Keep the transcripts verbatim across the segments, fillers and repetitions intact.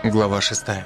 Глава шестая.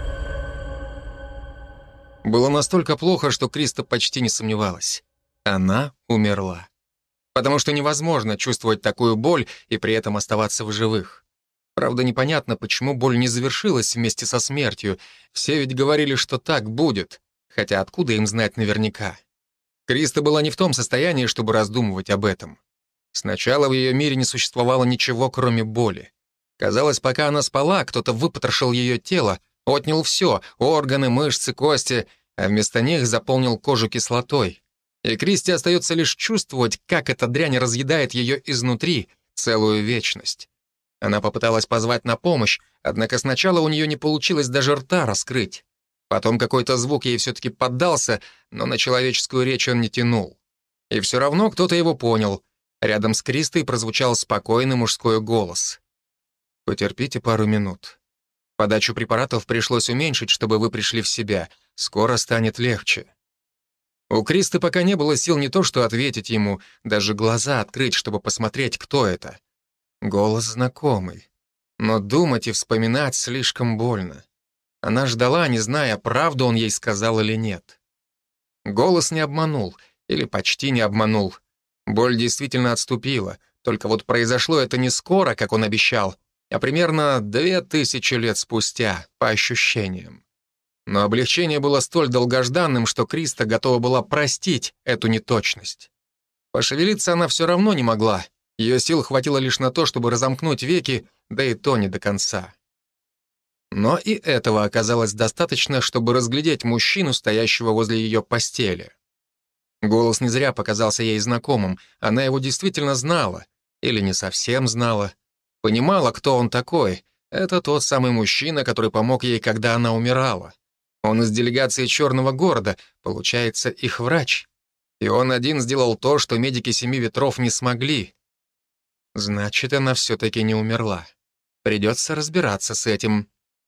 Было настолько плохо, что Криста почти не сомневалась. Она умерла. Потому что невозможно чувствовать такую боль и при этом оставаться в живых. Правда, непонятно, почему боль не завершилась вместе со смертью. Все ведь говорили, что так будет. Хотя откуда им знать наверняка? Криста была не в том состоянии, чтобы раздумывать об этом. Сначала в ее мире не существовало ничего, кроме боли. Казалось, пока она спала, кто-то выпотрошил ее тело, отнял все — органы, мышцы, кости, а вместо них заполнил кожу кислотой. И Кристи остается лишь чувствовать, как эта дрянь разъедает ее изнутри целую вечность. Она попыталась позвать на помощь, однако сначала у нее не получилось даже рта раскрыть. Потом какой-то звук ей все-таки поддался, но на человеческую речь он не тянул. И все равно кто-то его понял. Рядом с Кристой прозвучал спокойный мужской голос. «Потерпите пару минут. Подачу препаратов пришлось уменьшить, чтобы вы пришли в себя. Скоро станет легче». У Кристы пока не было сил не то что ответить ему, даже глаза открыть, чтобы посмотреть, кто это. Голос знакомый. Но думать и вспоминать слишком больно. Она ждала, не зная, правду он ей сказал или нет. Голос не обманул, или почти не обманул. Боль действительно отступила, только вот произошло это не скоро, как он обещал, а примерно две тысячи лет спустя, по ощущениям. Но облегчение было столь долгожданным, что Криста готова была простить эту неточность. Пошевелиться она все равно не могла. Ее сил хватило лишь на то, чтобы разомкнуть веки, да и то не до конца. Но и этого оказалось достаточно, чтобы разглядеть мужчину, стоящего возле ее постели. Голос не зря показался ей знакомым. Она его действительно знала. Или не совсем знала. Понимала, кто он такой. Это тот самый мужчина, который помог ей, когда она умирала. Он из делегации Черного города, получается, их врач. И он один сделал то, что медики Семи Ветров не смогли. Значит, она все-таки не умерла. Придется разбираться с этим.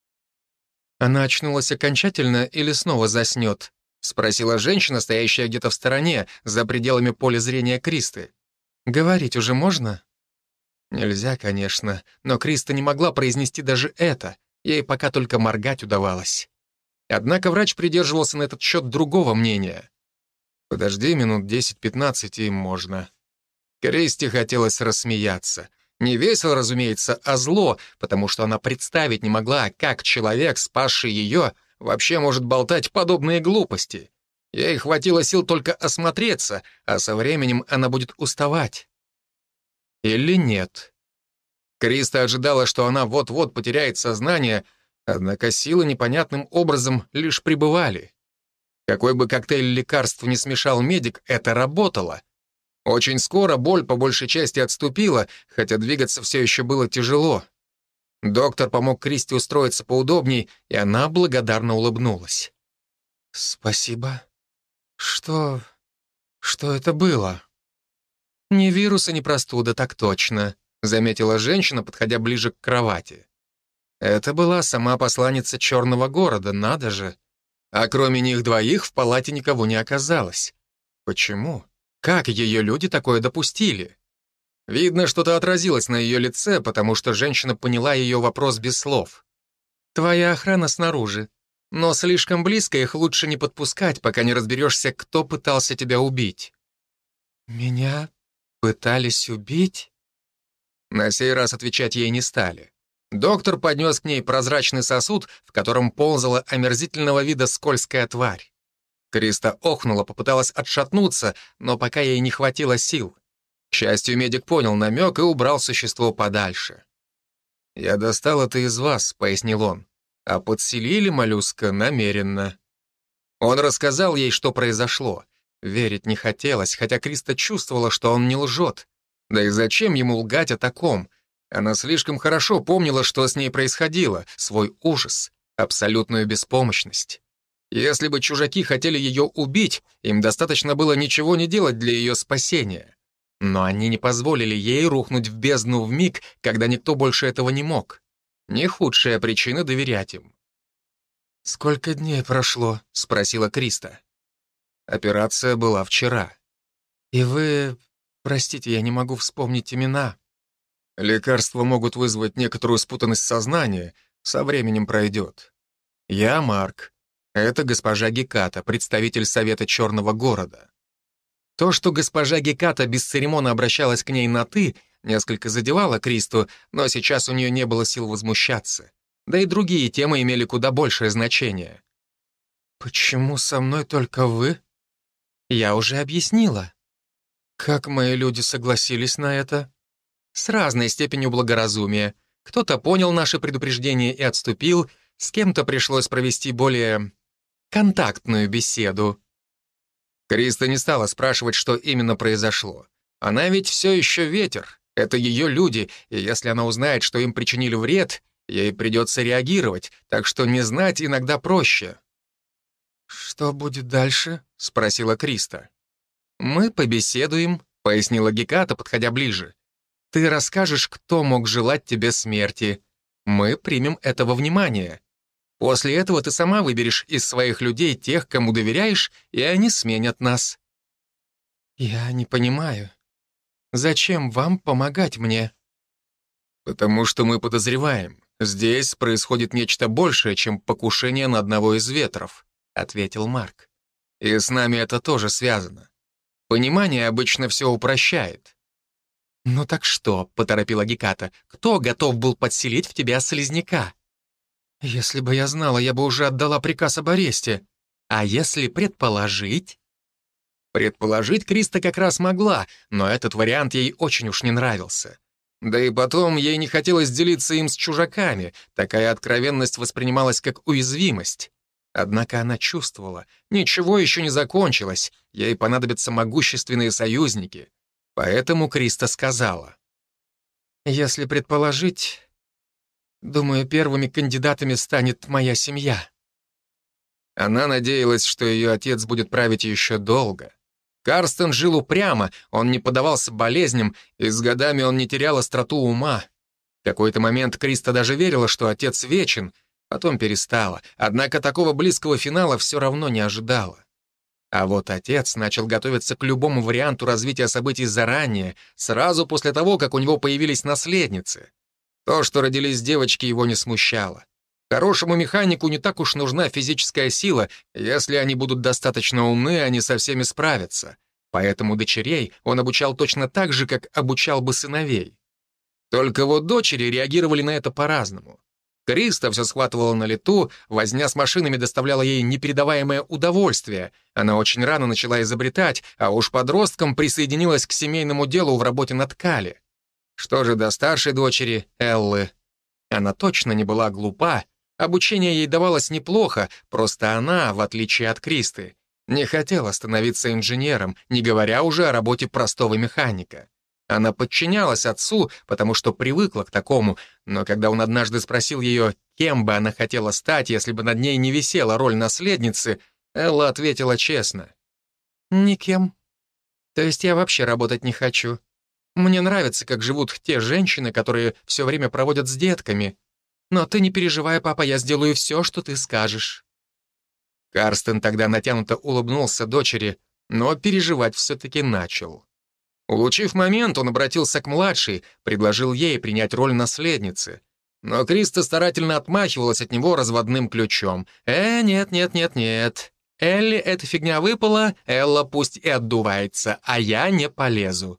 Она очнулась окончательно или снова заснет? Спросила женщина, стоящая где-то в стороне, за пределами поля зрения Кристы. Говорить уже можно? Нельзя, конечно, но Криста не могла произнести даже это. Ей пока только моргать удавалось. Однако врач придерживался на этот счет другого мнения. Подожди минут десять-пятнадцать, и можно. Кристи хотелось рассмеяться. Не весело, разумеется, а зло, потому что она представить не могла, как человек, спасший ее, вообще может болтать подобные глупости. Ей хватило сил только осмотреться, а со временем она будет уставать. Или нет? Криста ожидала, что она вот-вот потеряет сознание, однако силы непонятным образом лишь пребывали. Какой бы коктейль лекарств ни смешал медик, это работало. Очень скоро боль по большей части отступила, хотя двигаться все еще было тяжело. Доктор помог Кристи устроиться поудобней, и она благодарно улыбнулась. «Спасибо. Что... что это было?» «Не вирус и не простуда, так точно», — заметила женщина, подходя ближе к кровати. Это была сама посланница Черного города, надо же. А кроме них двоих в палате никого не оказалось. Почему? Как ее люди такое допустили? Видно, что-то отразилось на ее лице, потому что женщина поняла ее вопрос без слов. «Твоя охрана снаружи, но слишком близко их лучше не подпускать, пока не разберешься, кто пытался тебя убить». «Меня пытались убить?» На сей раз отвечать ей не стали. Доктор поднес к ней прозрачный сосуд, в котором ползала омерзительного вида скользкая тварь. Криста охнула, попыталась отшатнуться, но пока ей не хватило сил. К счастью, медик понял намек и убрал существо подальше. «Я достал это из вас», — пояснил он, «а подселили моллюска намеренно». Он рассказал ей, что произошло. Верить не хотелось, хотя Криста чувствовала, что он не лжет. Да и зачем ему лгать о таком? Она слишком хорошо помнила, что с ней происходило, свой ужас, абсолютную беспомощность. Если бы чужаки хотели ее убить, им достаточно было ничего не делать для ее спасения. Но они не позволили ей рухнуть в бездну вмиг, когда никто больше этого не мог. Не худшая причина доверять им. «Сколько дней прошло?» — спросила Криста. Операция была вчера. «И вы... Простите, я не могу вспомнить имена». Лекарства могут вызвать некоторую спутанность сознания, Со временем пройдет. Я Марк. Это госпожа Геката, представитель Совета Черного города. То, что госпожа Геката бесцеремонно обращалась к ней на «ты», несколько задевало Кристу, но сейчас у нее не было сил возмущаться. Да и другие темы имели куда большее значение. «Почему со мной только вы?» «Я уже объяснила». «Как мои люди согласились на это?» «С разной степенью благоразумия. Кто-то понял наше предупреждение и отступил, с кем-то пришлось провести более контактную беседу». Криста не стала спрашивать, что именно произошло. Она ведь все еще ветер. Это ее люди, и если она узнает, что им причинили вред, ей придется реагировать, так что не знать иногда проще. «Что будет дальше?» — спросила Криста. «Мы побеседуем», — пояснила Геката, подходя ближе. «Ты расскажешь, кто мог желать тебе смерти. Мы примем это во внимание. После этого ты сама выберешь из своих людей тех, кому доверяешь, и они сменят нас». «Я не понимаю. Зачем вам помогать мне?» «Потому что мы подозреваем. Здесь происходит нечто большее, чем покушение на одного из ветров», — ответил Марк. «И с нами это тоже связано. Понимание обычно все упрощает». «Ну так что?» — поторопила Геката. «Кто готов был подселить в тебя слизняка?» «Если бы я знала, я бы уже отдала приказ об аресте. А если предположить?» Предположить Криста как раз могла, но этот вариант ей очень уж не нравился. Да и потом ей не хотелось делиться им с чужаками, такая откровенность воспринималась как уязвимость. Однако она чувствовала, ничего еще не закончилось, ей понадобятся могущественные союзники. Поэтому Криста сказала: «Если предположить, думаю, первыми кандидатами станет моя семья». Она надеялась, что ее отец будет править еще долго. Карстен жил упрямо, он не поддавался болезням, и с годами он не терял остроту ума. В какой-то момент Криста даже верила, что отец вечен, потом перестала, однако такого близкого финала все равно не ожидала. А вот отец начал готовиться к любому варианту развития событий заранее, сразу после того, как у него появились наследницы. То, что родились девочки, его не смущало. Хорошему механику не так уж нужна физическая сила, если они будут достаточно умны, они со всеми справятся. Поэтому дочерей он обучал точно так же, как обучал бы сыновей. Только вот дочери реагировали на это по-разному. Криста все схватывала на лету, возня с машинами доставляла ей непередаваемое удовольствие. Она очень рано начала изобретать, а уж подростком присоединилась к семейному делу в работе над Кали. Что же до старшей дочери, Эллы? Она точно не была глупа, обучение ей давалось неплохо, просто она, в отличие от Кристы, не хотела становиться инженером, не говоря уже о работе простого механика. Она подчинялась отцу, потому что привыкла к такому, но когда он однажды спросил ее, кем бы она хотела стать, если бы над ней не висела роль наследницы, Элла ответила честно: «Никем. То есть я вообще работать не хочу. Мне нравится, как живут те женщины, которые все время проводят с детками. Но ты не переживай, папа, я сделаю все, что ты скажешь». Карстен тогда натянуто улыбнулся дочери, но переживать все-таки начал. Улучив момент, он обратился к младшей, предложил ей принять роль наследницы. Но Криста старательно отмахивалась от него разводным ключом. «Э, нет, нет, нет, нет. Элли эта фигня выпала, Элла пусть и отдувается, а я не полезу».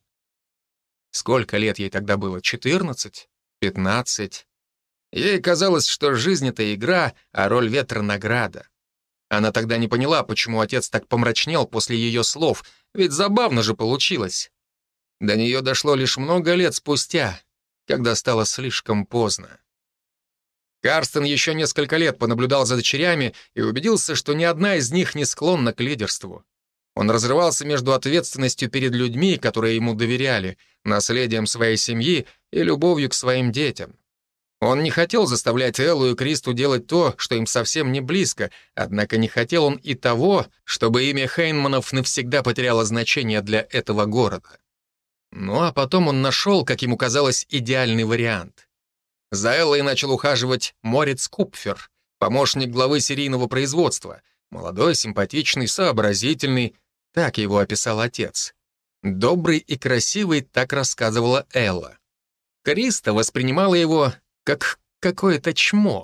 Сколько лет ей тогда было? четырнадцать? пятнадцать? Ей казалось, что жизнь — это игра, а роль ветра — награда. Она тогда не поняла, почему отец так помрачнел после ее слов, ведь забавно же получилось. До нее дошло лишь много лет спустя, когда стало слишком поздно. Карстен еще несколько лет понаблюдал за дочерями и убедился, что ни одна из них не склонна к лидерству. Он разрывался между ответственностью перед людьми, которые ему доверяли, наследием своей семьи и любовью к своим детям. Он не хотел заставлять Эллу и Кристу делать то, что им совсем не близко, однако не хотел он и того, чтобы имя Хейнманов навсегда потеряло значение для этого города. Ну а потом он нашел, как ему казалось, идеальный вариант. За Эллой начал ухаживать Морец Купфер, помощник главы серийного производства, молодой, симпатичный, сообразительный, так его описал отец. Добрый и красивый, так рассказывала Элла. Криста воспринимала его как какое-то чмо.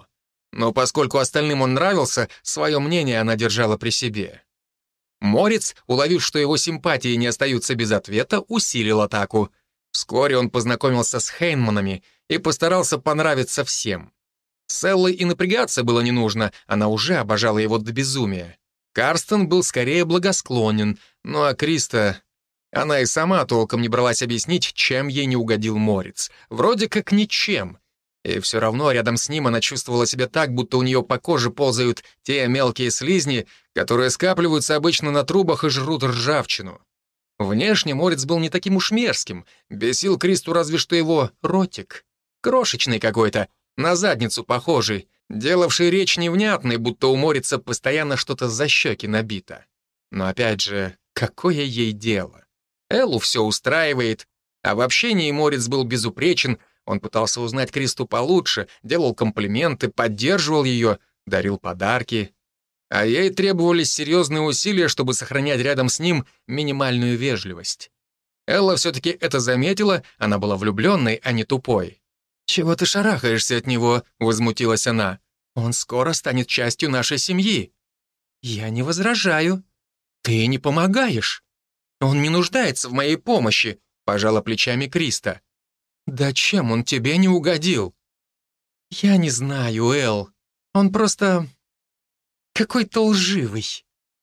Но поскольку остальным он нравился, свое мнение она держала при себе. Морец, уловив, что его симпатии не остаются без ответа, усилил атаку. Вскоре он познакомился с Хейнманами и постарался понравиться всем. С Эллой и напрягаться было не нужно, она уже обожала его до безумия. Карстен был скорее благосклонен, ну а Криста... Она и сама толком не бралась объяснить, чем ей не угодил Морец. Вроде как ничем. И все равно рядом с ним она чувствовала себя так, будто у нее по коже ползают те мелкие слизни, которые скапливаются обычно на трубах и жрут ржавчину. Внешне Морец был не таким уж мерзким. Бесил Кристу разве что его ротик. Крошечный какой-то, на задницу похожий, делавший речь невнятной, будто у Морица постоянно что-то за щеки набито. Но опять же, какое ей дело? Эллу все устраивает, а в общении Морец был безупречен, он пытался узнать Кристу получше, делал комплименты, поддерживал ее, дарил подарки. А ей требовались серьезные усилия, чтобы сохранять рядом с ним минимальную вежливость. Элла все-таки это заметила, она была влюбленной, а не тупой. «Чего ты шарахаешься от него?» — возмутилась она. «Он скоро станет частью нашей семьи». «Я не возражаю». «Ты не помогаешь». «Он не нуждается в моей помощи», — пожала плечами Криста. «Да чем он тебе не угодил?» «Я не знаю, Эл. Он просто... какой-то лживый».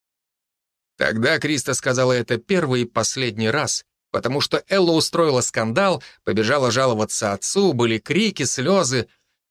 Тогда Криста сказала это первый и последний раз, потому что Элла устроила скандал, побежала жаловаться отцу, были крики, слезы.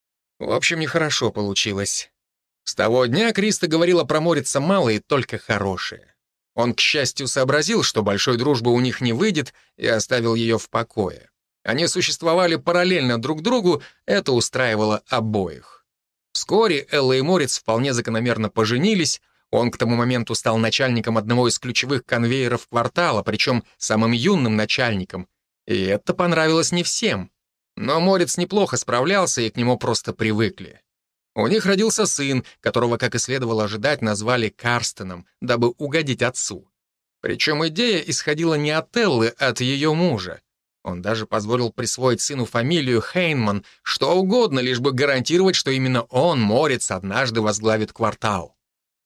В общем, нехорошо получилось. С того дня Криста говорила про Морица мало и только хорошее. Он, к счастью, сообразил, что большой дружбы у них не выйдет, и оставил ее в покое. Они существовали параллельно друг другу, это устраивало обоих. Вскоре Элла и Морец вполне закономерно поженились, он к тому моменту стал начальником одного из ключевых конвейеров квартала, причем самым юным начальником, и это понравилось не всем. Но Морец неплохо справлялся, и к нему просто привыкли. У них родился сын, которого, как и следовало ожидать, назвали Карстеном, дабы угодить отцу. Причем идея исходила не от Эллы, а от ее мужа. Он даже позволил присвоить сыну фамилию Хейнман, что угодно, лишь бы гарантировать, что именно он, Морец, однажды возглавит квартал.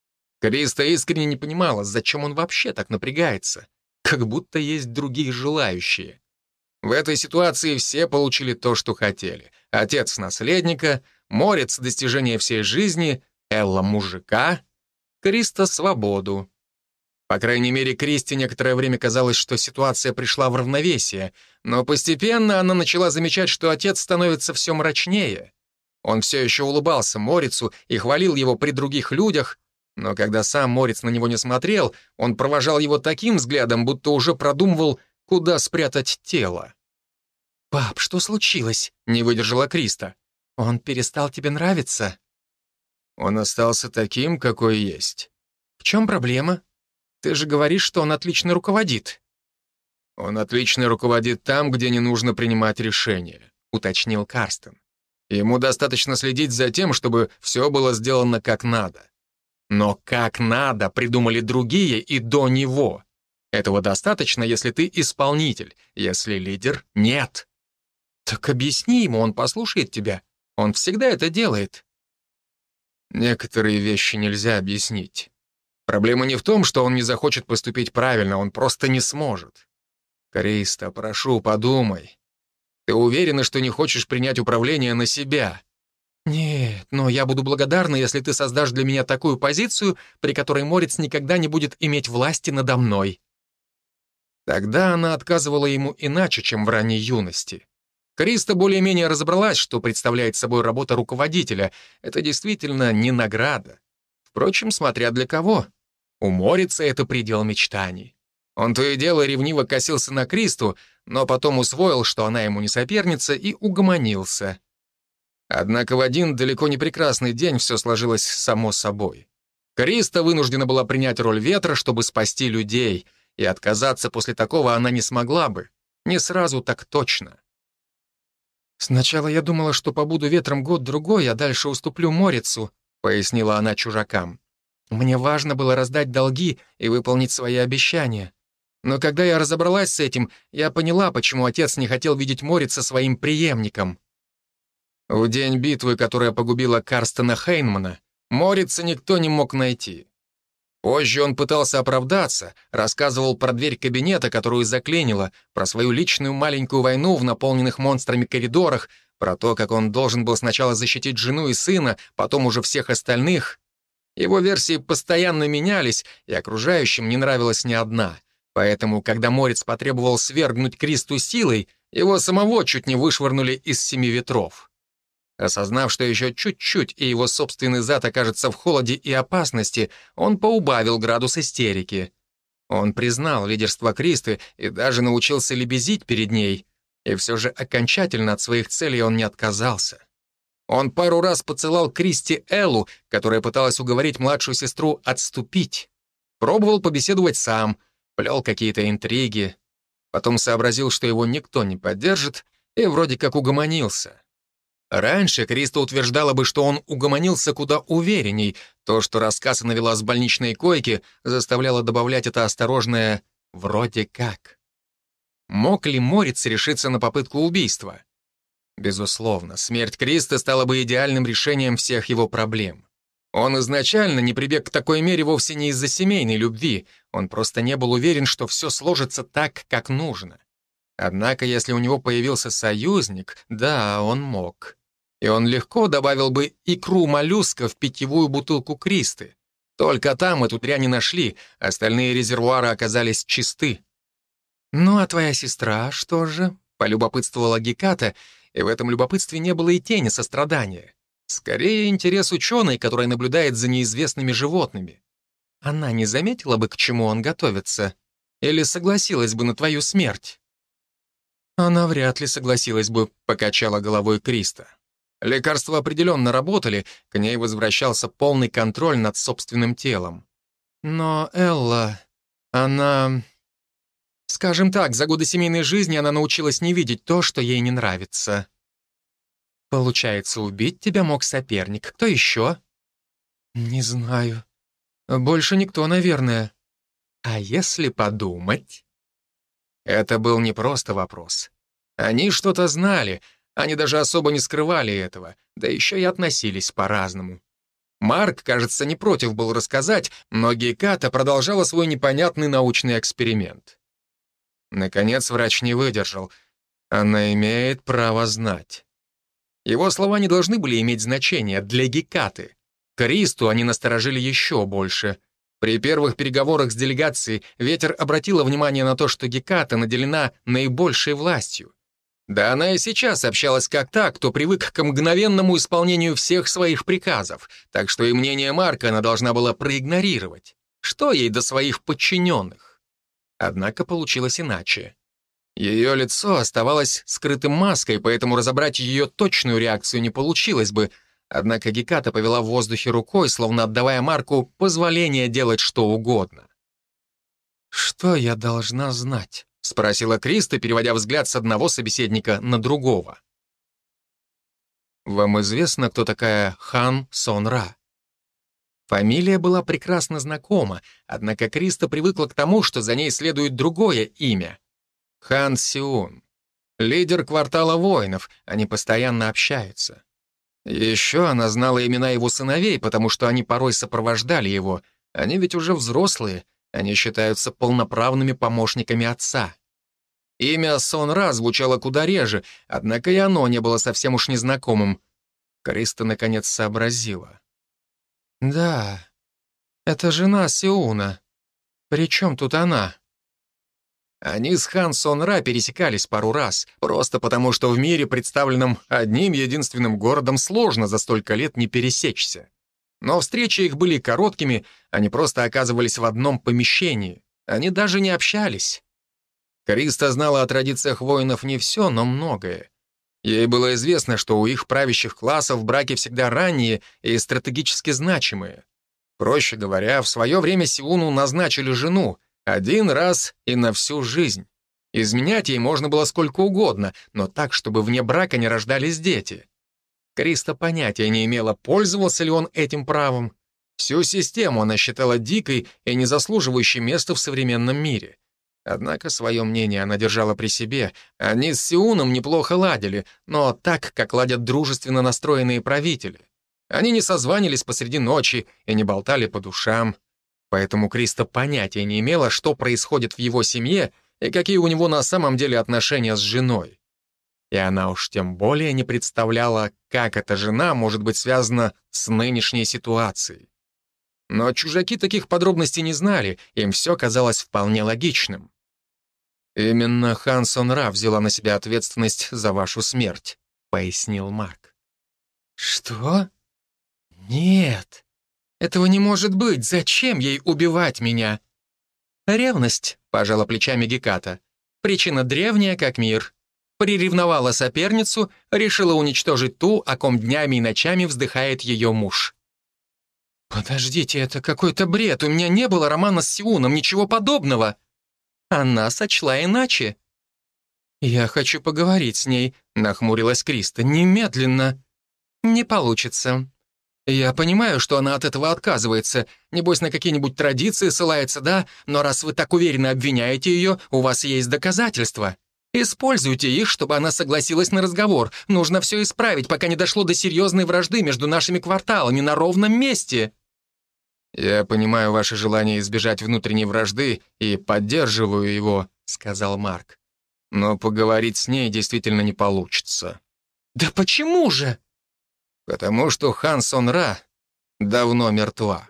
Криста искренне не понимала, зачем он вообще так напрягается. Как будто есть другие желающие. В этой ситуации все получили то, что хотели. Отец наследника, Морец — достижение всей жизни, Элла — мужика, Криста — свободу. По крайней мере, Кристи некоторое время казалось, что ситуация пришла в равновесие, но постепенно она начала замечать, что отец становится все мрачнее. Он все еще улыбался Морицу и хвалил его при других людях, но когда сам Морец на него не смотрел, он провожал его таким взглядом, будто уже продумывал, куда спрятать тело. «Пап, что случилось?» — не выдержала Криста. «Он перестал тебе нравиться?» «Он остался таким, какой есть». «В чем проблема? Ты же говоришь, что он отлично руководит». «Он отлично руководит там, где не нужно принимать решения», — уточнил Карстен. «Ему достаточно следить за тем, чтобы все было сделано как надо. Но как надо придумали другие и до него. Этого достаточно, если ты исполнитель, если лидер — нет». «Так объясни ему, он послушает тебя. Он всегда это делает». «Некоторые вещи нельзя объяснить. Проблема не в том, что он не захочет поступить правильно, он просто не сможет. Криста, прошу, подумай. Ты уверена, что не хочешь принять управление на себя?» «Нет, но я буду благодарна, если ты создашь для меня такую позицию, при которой Морец никогда не будет иметь власти надо мной». Тогда она отказывала ему иначе, чем в ранней юности. Криста более-менее разобралась, что представляет собой работа руководителя. Это действительно не награда. Впрочем, смотря для кого. У Морица это предел мечтаний. Он то и дело ревниво косился на Кристу, но потом усвоил, что она ему не соперница, и угомонился. Однако в один далеко не прекрасный день все сложилось само собой. Криста вынуждена была принять роль ветра, чтобы спасти людей, и отказаться после такого она не смогла бы. Не сразу, так точно. «Сначала я думала, что побуду ветром год-другой, а дальше уступлю Морицу», — пояснила она чужакам. «Мне важно было раздать долги и выполнить свои обещания. Но когда я разобралась с этим, я поняла, почему отец не хотел видеть Морица своим преемником». В день битвы, которая погубила Карстена Хейнмана, Морица никто не мог найти. Позже он пытался оправдаться, рассказывал про дверь кабинета, которую заклинило, про свою личную маленькую войну в наполненных монстрами коридорах, про то, как он должен был сначала защитить жену и сына, потом уже всех остальных. Его версии постоянно менялись, и окружающим не нравилась ни одна. Поэтому, когда Морец потребовал свергнуть Кристу силой, его самого чуть не вышвырнули из семи ветров. Осознав, что еще чуть-чуть, и его собственный зад окажется в холоде и опасности, он поубавил градус истерики. Он признал лидерство Кристы и даже научился лебезить перед ней, и все же окончательно от своих целей он не отказался. Он пару раз поцелал Кристи Эллу, которая пыталась уговорить младшую сестру отступить. Пробовал побеседовать сам, плел какие-то интриги. Потом сообразил, что его никто не поддержит, и вроде как угомонился. Раньше Криста утверждала бы, что он угомонился куда уверенней. То, что рассказ она вела с больничной койки, заставляло добавлять это осторожное «вроде как». Мог ли Морец решиться на попытку убийства? Безусловно, смерть Криста стала бы идеальным решением всех его проблем. Он изначально не прибег к такой мере вовсе не из-за семейной любви, он просто не был уверен, что все сложится так, как нужно. Однако, если у него появился союзник, да, он мог. И он легко добавил бы икру моллюска в питьевую бутылку Кристы. Только там эту дрянь не нашли, остальные резервуары оказались чисты. «Ну, а твоя сестра, что же?» — полюбопытствовала Геката, и в этом любопытстве не было и тени сострадания. Скорее, интерес ученой, которая наблюдает за неизвестными животными. Она не заметила бы, к чему он готовится, или согласилась бы на твою смерть? Она вряд ли согласилась бы, покачала головой Криста. Лекарства определенно работали, к ней возвращался полный контроль над собственным телом. Но Элла, она... Скажем так, за годы семейной жизни она научилась не видеть то, что ей не нравится. Получается, убить тебя мог соперник. Кто еще? Не знаю. Больше никто, наверное. А если подумать? Это был не просто вопрос. Они что-то знали, они даже особо не скрывали этого, да еще и относились по-разному. Марк, кажется, не против был рассказать, но Геката продолжала свой непонятный научный эксперимент. Наконец врач не выдержал. Она имеет право знать. Его слова не должны были иметь значения для Гекаты. Кристу они насторожили еще больше. При первых переговорах с делегацией Ветер обратила внимание на то, что Геката наделена наибольшей властью. Да она и сейчас общалась как та, кто привык к мгновенному исполнению всех своих приказов, так что и мнение Марка она должна была проигнорировать. Что ей до своих подчиненных? Однако получилось иначе. Ее лицо оставалось скрытым маской, поэтому разобрать ее точную реакцию не получилось бы, однако Геката повела в воздухе рукой, словно отдавая Марку позволение делать что угодно. «Что я должна знать?» — спросила Криста, переводя взгляд с одного собеседника на другого. «Вам известно, кто такая Хан Сон-Ра?» Фамилия была прекрасно знакома, однако Криста привыкла к тому, что за ней следует другое имя — Хан Сиун. Лидер квартала воинов, они постоянно общаются. Еще она знала имена его сыновей, потому что они порой сопровождали его. Они ведь уже взрослые, они считаются полноправными помощниками отца. Имя Сон-Ра звучало куда реже, однако и оно не было совсем уж незнакомым. Криста наконец сообразила. «Да, это жена Сиуна. Причем тут она?» Они с Хан Сон-Ра пересекались пару раз, просто потому что в мире, представленном одним единственным городом, сложно за столько лет не пересечься. Но встречи их были короткими, они просто оказывались в одном помещении. Они даже не общались. Криста знала о традициях воинов не все, но многое. Ей было известно, что у их правящих классов браки всегда ранние и стратегически значимые. Проще говоря, в свое время Сиуну назначили жену, один раз и на всю жизнь. Изменять ей можно было сколько угодно, но так, чтобы вне брака не рождались дети. Криста понятия не имела, пользовался ли он этим правом. Всю систему она считала дикой и не заслуживающей места в современном мире. Однако свое мнение она держала при себе. Они с Сиуном неплохо ладили, но так, как ладят дружественно настроенные правители. Они не созванивались посреди ночи и не болтали по душам. Поэтому Криста понятия не имела, что происходит в его семье и какие у него на самом деле отношения с женой. И она уж тем более не представляла, как эта жена может быть связана с нынешней ситуацией. Но чужаки таких подробностей не знали, им все казалось вполне логичным. «Именно Хан Сон-Ра взяла на себя ответственность за вашу смерть», — пояснил Марк. «Что? Нет, этого не может быть. Зачем ей убивать меня?» «Ревность», — пожала плечами Геката. «Причина древняя, как мир. Приревновала соперницу, решила уничтожить ту, о ком днями и ночами вздыхает ее муж». «Подождите, это какой-то бред. У меня не было романа с Сиуном, ничего подобного». Она сочла иначе. «Я хочу поговорить с ней», — нахмурилась Криста. «Немедленно». «Не получится. Я понимаю, что она от этого отказывается. Небось, на какие-нибудь традиции ссылается, да? Но раз вы так уверенно обвиняете ее, у вас есть доказательства. Используйте их, чтобы она согласилась на разговор. Нужно все исправить, пока не дошло до серьезной вражды между нашими кварталами на ровном месте». «Я понимаю ваше желание избежать внутренней вражды и поддерживаю его», — сказал Марк. «Но поговорить с ней действительно не получится». «Да почему же?» «Потому что Хан Сон-Ра давно мертва».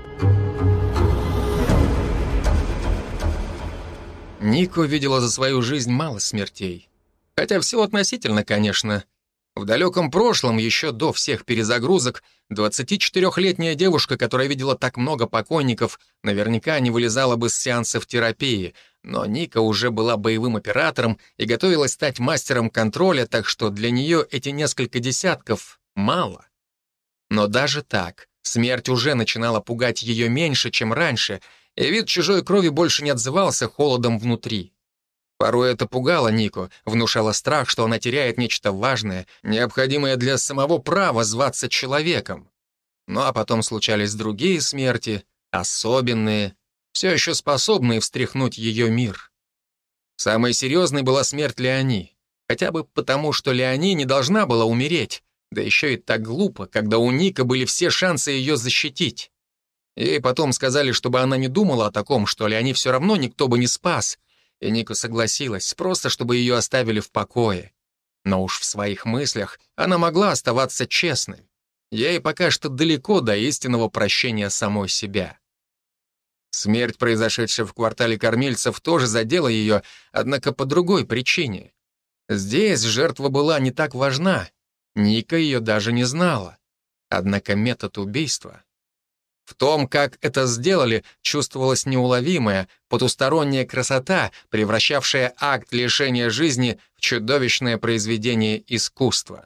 Нико видела за свою жизнь мало смертей. Хотя все относительно, конечно. В далеком прошлом, еще до всех перезагрузок, двадцатичетырехлетняя девушка, которая видела так много покойников, наверняка не вылезала бы с сеансов терапии, но Ника уже была боевым оператором и готовилась стать мастером контроля, так что для нее эти несколько десятков мало. Но даже так, смерть уже начинала пугать ее меньше, чем раньше, и вид чужой крови больше не отзывался холодом внутри. Порой это пугало Нико, внушало страх, что она теряет нечто важное, необходимое для самого права зваться человеком. Ну а потом случались другие смерти, особенные, все еще способные встряхнуть ее мир. Самой серьезной была смерть Леони, хотя бы потому, что Леони не должна была умереть, да еще и так глупо, когда у Ника были все шансы ее защитить. Ей потом сказали, чтобы она не думала о таком, что Леони все равно никто бы не спас, и Ника согласилась, просто чтобы ее оставили в покое. Но уж в своих мыслях она могла оставаться честной. Ей пока что далеко до истинного прощения самой себя. Смерть, произошедшая в квартале кормильцев, тоже задела ее, однако по другой причине. Здесь жертва была не так важна. Ника ее даже не знала. Однако метод убийства... В том, как это сделали, чувствовалась неуловимая, потусторонняя красота, превращавшая акт лишения жизни в чудовищное произведение искусства.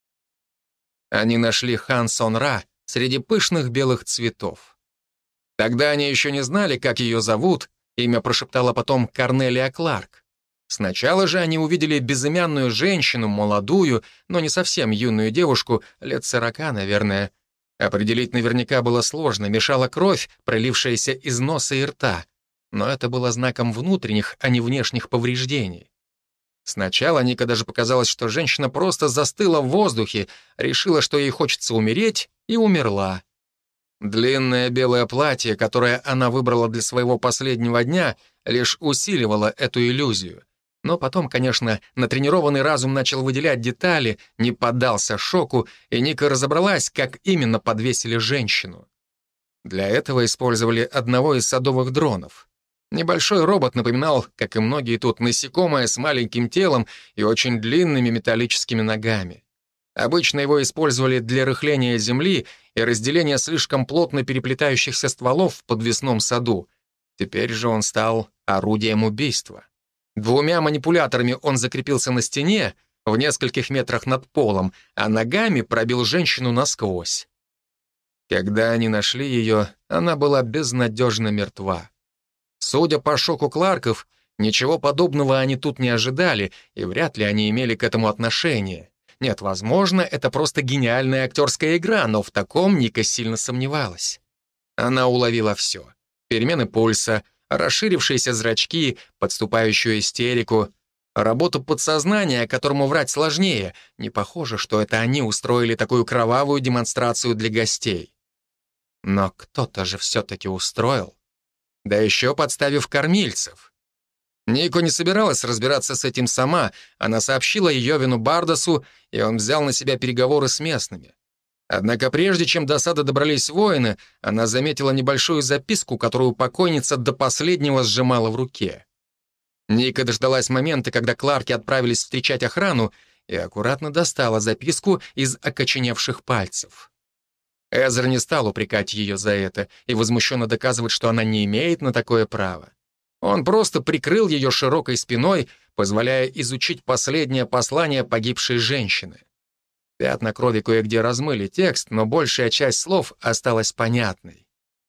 Они нашли Хан Сон-Ра среди пышных белых цветов. Тогда они еще не знали, как ее зовут, имя прошептала потом Корнелия Кларк. Сначала же они увидели безымянную женщину, молодую, но не совсем юную девушку, лет сорока, наверное. Определить наверняка было сложно, мешала кровь, пролившаяся из носа и рта. Но это было знаком внутренних, а не внешних повреждений. Сначала Ника даже показалось, что женщина просто застыла в воздухе, решила, что ей хочется умереть, и умерла. Длинное белое платье, которое она выбрала для своего последнего дня, лишь усиливало эту иллюзию. Но потом, конечно, натренированный разум начал выделять детали, не поддался шоку, и Ника разобралась, как именно подвесили женщину. Для этого использовали одного из садовых дронов. Небольшой робот напоминал, как и многие тут, насекомое с маленьким телом и очень длинными металлическими ногами. Обычно его использовали для рыхления земли и разделения слишком плотно переплетающихся стволов в подвесном саду. Теперь же он стал орудием убийства. Двумя манипуляторами он закрепился на стене в нескольких метрах над полом, а ногами пробил женщину насквозь. Когда они нашли ее, она была безнадежно мертва. Судя по шоку Кларков, ничего подобного они тут не ожидали, и вряд ли они имели к этому отношение. Нет, возможно, это просто гениальная актерская игра, но в таком Ника сильно сомневалась. Она уловила все. Перемены пульса, расширившиеся зрачки, подступающую истерику, работу подсознания, которому врать сложнее. Не похоже, что это они устроили такую кровавую демонстрацию для гостей. Но кто-то же все-таки устроил. Да еще подставив кормильцев. Нико не собиралась разбираться с этим сама. Она сообщила Йовину Бардасу, и он взял на себя переговоры с местными. Однако прежде чем до сада добрались воины, она заметила небольшую записку, которую покойница до последнего сжимала в руке. Ника дождалась момента, когда Кларки отправились встречать охрану, и аккуратно достала записку из окоченевших пальцев. Эзра не стал упрекать ее за это и возмущенно доказывать, что она не имеет на такое права. Он просто прикрыл ее широкой спиной, позволяя изучить последнее послание погибшей женщины. Пятна крови кое-где размыли текст, но большая часть слов осталась понятной.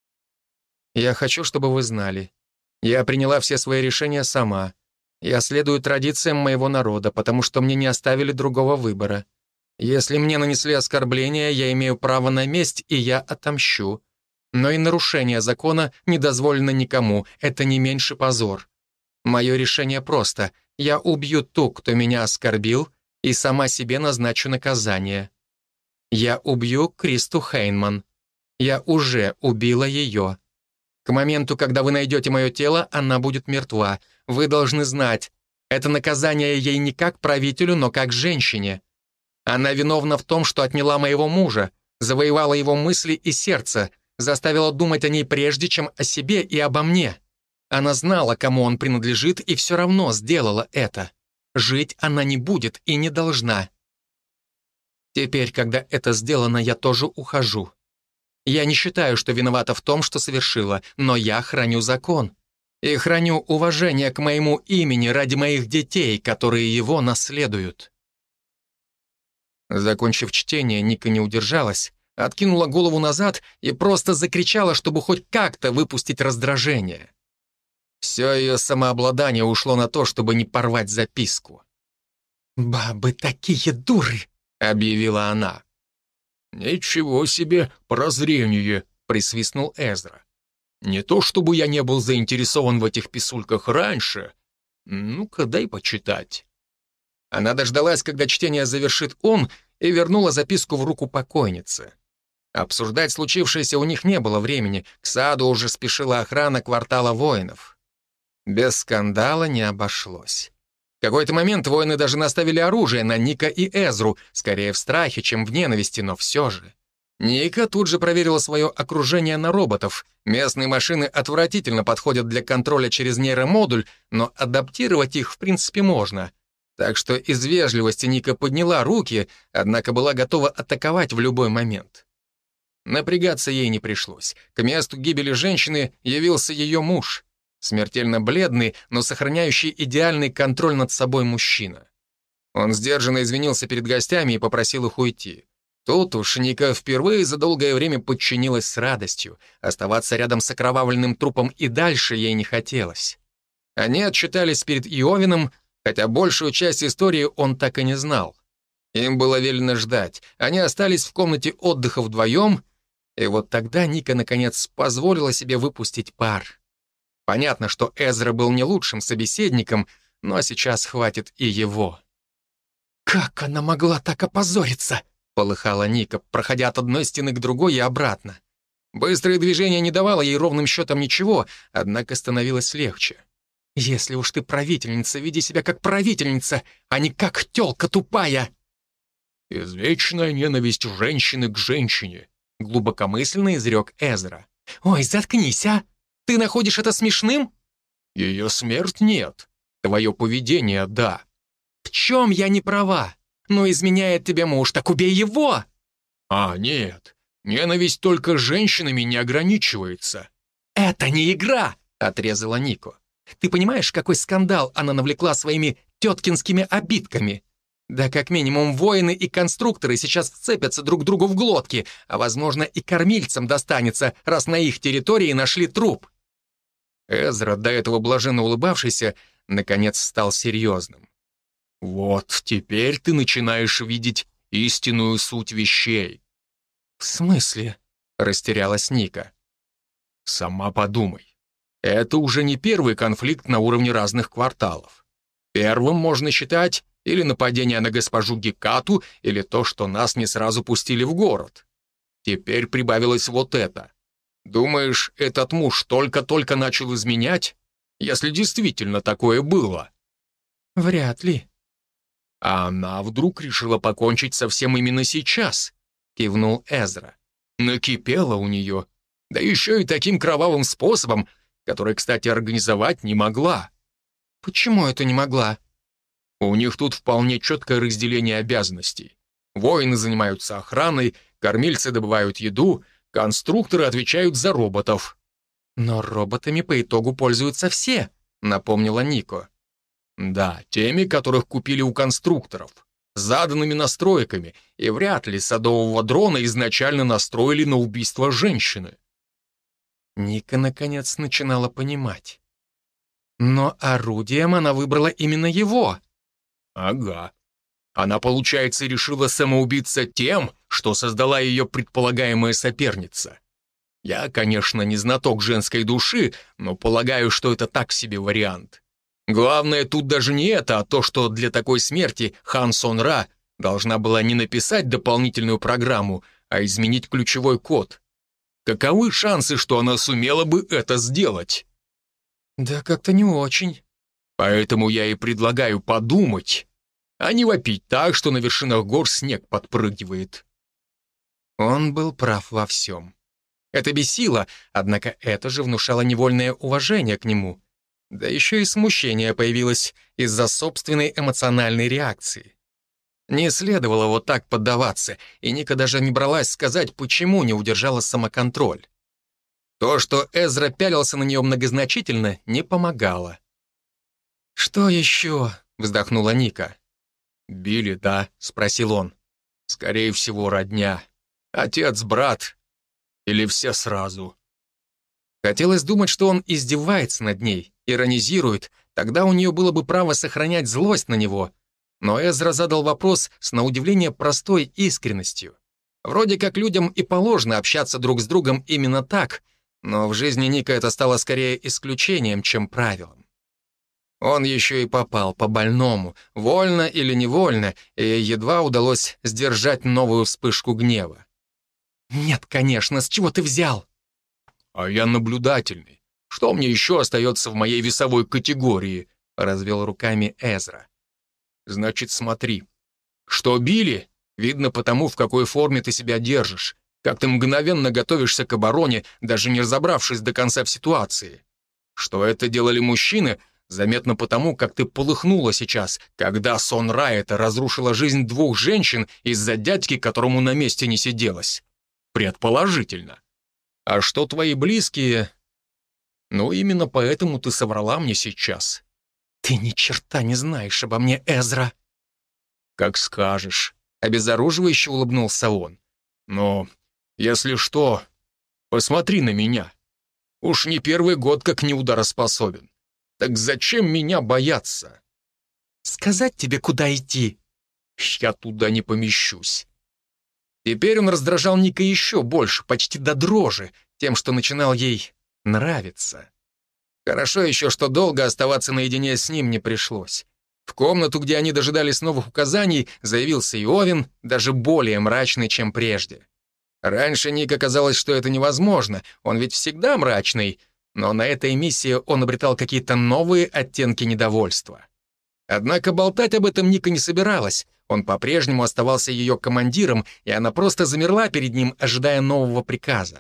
«Я хочу, чтобы вы знали. Я приняла все свои решения сама. Я следую традициям моего народа, потому что мне не оставили другого выбора. Если мне нанесли оскорбление, я имею право на месть, и я отомщу. Но и нарушение закона не дозволено никому, это не меньше позор. Мое решение просто. Я убью ту, кто меня оскорбил, и сама себе назначу наказание. Я убью Кристу Хейнман. Я уже убила ее. К моменту, когда вы найдете мое тело, она будет мертва. Вы должны знать, это наказание ей не как правителю, но как женщине. Она виновна в том, что отняла моего мужа, завоевала его мысли и сердце, заставила думать о ней прежде, чем о себе и обо мне. Она знала, кому он принадлежит, и все равно сделала это. Жить она не будет и не должна. Теперь, когда это сделано, я тоже ухожу. Я не считаю, что виновата в том, что совершила, но я храню закон. И храню уважение к моему имени ради моих детей, которые его наследуют». Закончив чтение, Ника не удержалась, откинула голову назад и просто закричала, чтобы хоть как-то выпустить раздражение. Все ее самообладание ушло на то, чтобы не порвать записку. «Бабы такие дуры!» — объявила она. «Ничего себе прозрение!» — присвистнул Эзра. «Не то чтобы я не был заинтересован в этих писульках раньше. Ну-ка, дай почитать». Она дождалась, когда чтение завершит он, и вернула записку в руку покойницы. Обсуждать случившееся у них не было времени, к саду уже спешила охрана квартала воинов. Без скандала не обошлось. В какой-то момент воины даже наставили оружие на Ника и Эзру, скорее в страхе, чем в ненависти, но все же. Ника тут же проверила свое окружение на роботов. Местные машины отвратительно подходят для контроля через нейромодуль, но адаптировать их в принципе можно. Так что из вежливости Ника подняла руки, однако была готова атаковать в любой момент. Напрягаться ей не пришлось. К месту гибели женщины явился ее муж. Смертельно бледный, но сохраняющий идеальный контроль над собой мужчина. Он сдержанно извинился перед гостями и попросил их уйти. Тут уж Ника впервые за долгое время подчинилась с радостью. Оставаться рядом с окровавленным трупом и дальше ей не хотелось. Они отчитались перед Иовином, хотя большую часть истории он так и не знал. Им было велено ждать. Они остались в комнате отдыха вдвоем, и вот тогда Ника, наконец, позволила себе выпустить пар. Понятно, что Эзра был не лучшим собеседником, но сейчас хватит и его. «Как она могла так опозориться?» — полыхала Ника, проходя от одной стены к другой и обратно. Быстрое движение не давало ей ровным счетом ничего, однако становилось легче. «Если уж ты правительница, веди себя как правительница, а не как тёлка тупая!» «Извечная ненависть женщины к женщине», — глубокомысленно изрек Эзра. «Ой, заткнись, а! Ты находишь это смешным?» «Ее смерть нет. Твое поведение — да». «В чем я не права? Ну, изменяет тебе муж, так убей его!» «А, нет. Ненависть только женщинами не ограничивается». «Это не игра!» — отрезала Нико. «Ты понимаешь, какой скандал она навлекла своими теткинскими обидками? Да как минимум воины и конструкторы сейчас вцепятся друг другу в глотки, а, возможно, и кормильцам достанется, раз на их территории нашли труп». Эзра, до этого блаженно улыбавшийся, наконец стал серьезным. «Вот теперь ты начинаешь видеть истинную суть вещей». «В смысле?» — растерялась Ника. «Сама подумай. Это уже не первый конфликт на уровне разных кварталов. Первым можно считать или нападение на госпожу Гекату, или то, что нас не сразу пустили в город. Теперь прибавилось вот это. Думаешь, этот муж только-только начал изменять? Если действительно такое было. Вряд ли. А она вдруг решила покончить со всем именно сейчас, кивнул Эзра. Накипело у нее. Да еще и таким кровавым способом, который, кстати, организовать не могла. Почему это не могла? У них тут вполне четкое разделение обязанностей. Воины занимаются охраной, кормильцы добывают еду, конструкторы отвечают за роботов. Но роботами по итогу пользуются все, напомнила Нико. Да, теми, которых купили у конструкторов, заданными настройками, и вряд ли садового дрона изначально настроили на убийство женщины. Ника, наконец, начинала понимать. Но орудием она выбрала именно его. Ага. Она, получается, решила самоубиться тем, что создала ее предполагаемая соперница. Я, конечно, не знаток женской души, но полагаю, что это так себе вариант. Главное тут даже не это, а то, что для такой смерти Хан Сон-Ра должна была не написать дополнительную программу, а изменить ключевой код. Каковы шансы, что она сумела бы это сделать? Да как-то не очень. Поэтому я и предлагаю подумать, а не вопить так, что на вершинах гор снег подпрыгивает. Он был прав во всем. Это бесило, однако это же внушало невольное уважение к нему. Да еще и смущение появилось из-за собственной эмоциональной реакции. Не следовало вот так поддаваться, и Ника даже не бралась сказать, почему не удержала самоконтроль. То, что Эзра пялился на нее многозначительно, не помогало. «Что еще?» — вздохнула Ника. «Билли, да?» — спросил он. «Скорее всего, родня. Отец, брат. Или все сразу?» Хотелось думать, что он издевается над ней, иронизирует, тогда у нее было бы право сохранять злость на него. Но Эзра задал вопрос с, на удивление, простой искренностью. Вроде как людям и положено общаться друг с другом именно так, но в жизни Ника это стало скорее исключением, чем правилом. Он еще и попал по-больному, вольно или невольно, и едва удалось сдержать новую вспышку гнева. «Нет, конечно, с чего ты взял?» «А я наблюдательный. Что мне еще остается в моей весовой категории?» — развел руками Эзра. «Значит, смотри. Что Билли, видно потому, в какой форме ты себя держишь, как ты мгновенно готовишься к обороне, даже не разобравшись до конца в ситуации. Что это делали мужчины, заметно потому, как ты полыхнула сейчас, когда Сон-Ра это разрушила жизнь двух женщин из-за дядьки, которому на месте не сиделось. Предположительно. А что твои близкие? Ну, именно поэтому ты соврала мне сейчас». «Ты ни черта не знаешь обо мне, Эзра». «Как скажешь», — обезоруживающе улыбнулся он. «Но, если что, посмотри на меня. Уж не первый год как неудароспособен. Так зачем меня бояться?» «Сказать тебе, куда идти?» «Я туда не помещусь». Теперь он раздражал Ника еще больше, почти до дрожи, тем, что начинал ей нравиться. Хорошо еще, что долго оставаться наедине с ним не пришлось. В комнату, где они дожидались новых указаний, заявился Иовин, даже более мрачный, чем прежде. Раньше Ника казалось, что это невозможно, он ведь всегда мрачный, но на этой миссии он обретал какие-то новые оттенки недовольства. Однако болтать об этом Ника не собиралась, он по-прежнему оставался ее командиром, и она просто замерла перед ним, ожидая нового приказа.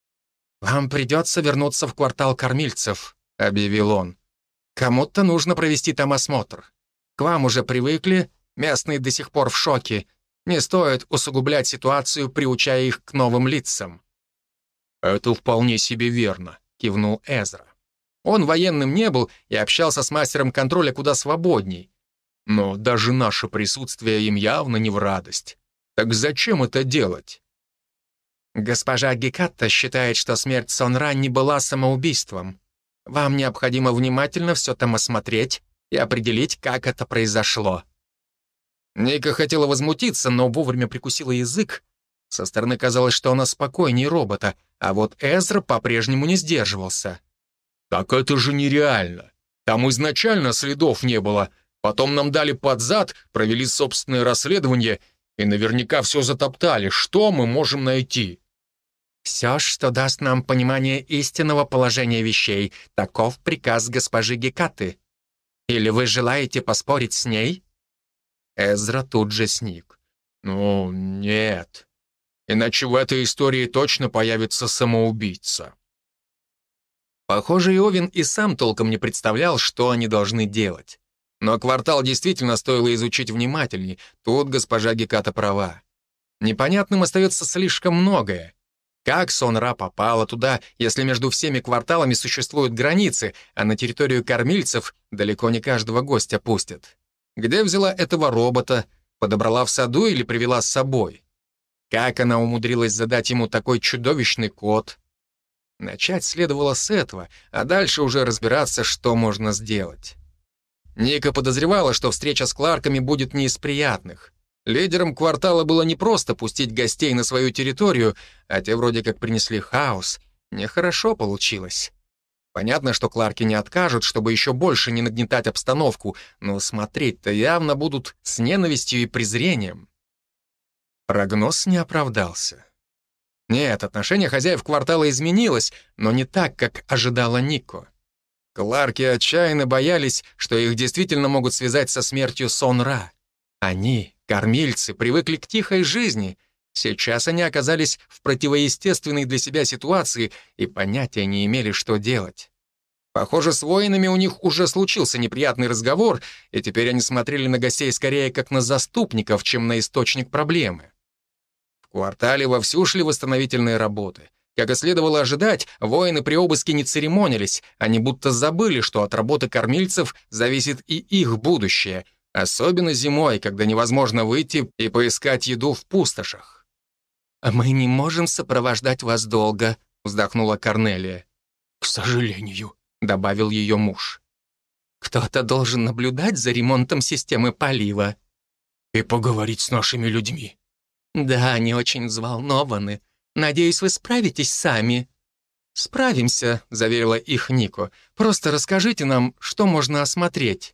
«Вам придется вернуться в квартал кормильцев», — объявил он. «Кому-то нужно провести там осмотр. К вам уже привыкли, местные до сих пор в шоке. Не стоит усугублять ситуацию, приучая их к новым лицам». «Это вполне себе верно», — кивнул Эзра. Он военным не был и общался с мастером контроля куда свободней. Но даже наше присутствие им явно не в радость. Так зачем это делать? Госпожа Гекатта считает, что смерть Сон-Ра не была самоубийством. Вам необходимо внимательно все там осмотреть и определить, как это произошло. Ника хотела возмутиться, но вовремя прикусила язык. Со стороны казалось, что она спокойнее робота, а вот Эзра по-прежнему не сдерживался. Так это же нереально. Там изначально следов не было. Потом нам дали под зад, провели собственное расследование и наверняка все затоптали. Что мы можем найти? Все, что даст нам понимание истинного положения вещей, таков приказ госпожи Гекаты. Или вы желаете поспорить с ней?» Эзра тут же сник. «Ну, нет. Иначе в этой истории точно появится самоубийца». Похоже, Иовин и сам толком не представлял, что они должны делать. Но квартал действительно стоило изучить внимательней. Тут госпожа Геката права. Непонятным остается слишком многое. Как Сон-Ра попала туда, если между всеми кварталами существуют границы, а на территорию кормильцев далеко не каждого гостя пустят? Где взяла этого робота? Подобрала в саду или привела с собой? Как она умудрилась задать ему такой чудовищный код? Начать следовало с этого, а дальше уже разбираться, что можно сделать. Ника подозревала, что встреча с Кларками будет не из приятных. Лидерам квартала было не просто пустить гостей на свою территорию, а те вроде как принесли хаос. Нехорошо получилось. Понятно, что Кларки не откажут, чтобы еще больше не нагнетать обстановку, но смотреть-то явно будут с ненавистью и презрением. Прогноз не оправдался. Нет, отношение хозяев квартала изменилось, но не так, как ожидала Нико. Кларки отчаянно боялись, что их действительно могут связать со смертью Сон-Ра. Они, кормильцы, привыкли к тихой жизни. Сейчас они оказались в противоестественной для себя ситуации и понятия не имели, что делать. Похоже, с воинами у них уже случился неприятный разговор, и теперь они смотрели на гостей скорее как на заступников, чем на источник проблемы. В квартале вовсю шли восстановительные работы. Как и следовало ожидать, воины при обыске не церемонились, они будто забыли, что от работы кормильцев зависит и их будущее, особенно зимой, когда невозможно выйти и поискать еду в пустошах. «Мы не можем сопровождать вас долго», — вздохнула Корнелия. «К сожалению», — добавил ее муж. «Кто-то должен наблюдать за ремонтом системы полива». «И поговорить с нашими людьми». «Да, они очень взволнованы. Надеюсь, вы справитесь сами». «Справимся», — заверила их Нико. «Просто расскажите нам, что можно осмотреть».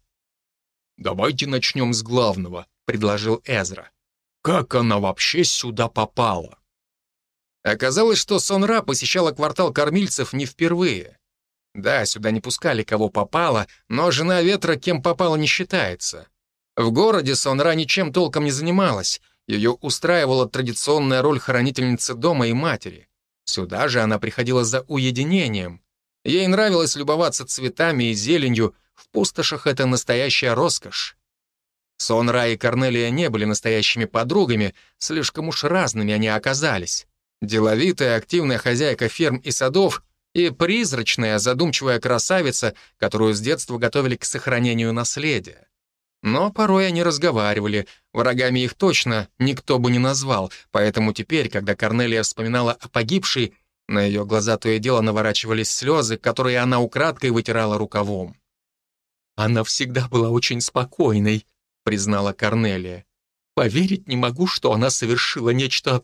«Давайте начнем с главного», — предложил Эзра. «Как она вообще сюда попала?» Оказалось, что Сон-Ра посещала квартал кормильцев не впервые. Да, сюда не пускали кого попало, но жена ветра кем попало не считается. В городе Сон-Ра ничем толком не занималась. Ее устраивала традиционная роль хранительницы дома и матери. Сюда же она приходила за уединением. Ей нравилось любоваться цветами и зеленью, в пустошах это настоящая роскошь. Сон-Ра и Корнелия не были настоящими подругами, слишком уж разными они оказались. Деловитая, активная хозяйка ферм и садов и призрачная, задумчивая красавица, которую с детства готовили к сохранению наследия. Но порой они разговаривали, врагами их точно никто бы не назвал, поэтому теперь, когда Корнелия вспоминала о погибшей, на ее глаза то и дело наворачивались слезы, которые она украдкой вытирала рукавом. «Она всегда была очень спокойной», — признала Корнелия. «Поверить не могу, что она совершила нечто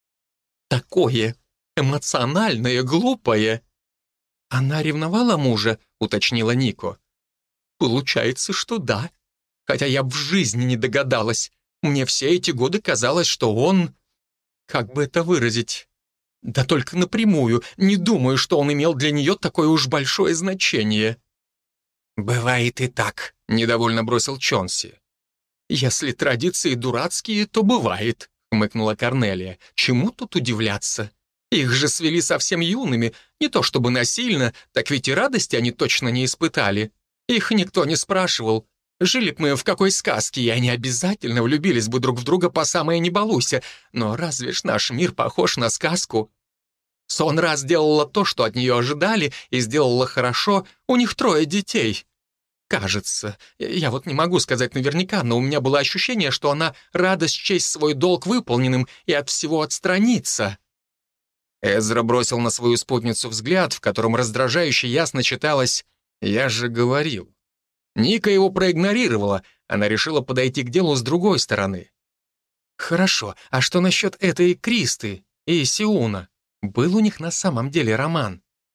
такое эмоциональное, глупое». «Она ревновала мужа?» — уточнила Нико. «Получается, что да. Хотя я в жизни не догадалась. Мне все эти годы казалось, что он... Как бы это выразить? Да только напрямую. Не думаю, что он имел для нее такое уж большое значение». «Бывает и так», — недовольно бросил Чонси. «Если традиции дурацкие, то бывает», — хмыкнула Корнелия. «Чему тут удивляться? Их же свели совсем юными, не то чтобы насильно, так ведь и радости они точно не испытали. Их никто не спрашивал. Жили б мы в какой сказке, и они обязательно влюбились бы друг в друга по самое не балуйся. Но разве ж наш мир похож на сказку? Сон-Ра сделала то, что от нее ожидали, и сделала хорошо. У них трое детей. Кажется. Я вот не могу сказать наверняка, но у меня было ощущение, что она рада счесть свой долг выполненным и от всего отстраниться». Эзра бросил на свою спутницу взгляд, в котором раздражающе ясно читалось «Я же говорил». Ника его проигнорировала, она решила подойти к делу с другой стороны. «Хорошо, а что насчет этой Кристы и Сиуна? Был у них на самом деле роман?»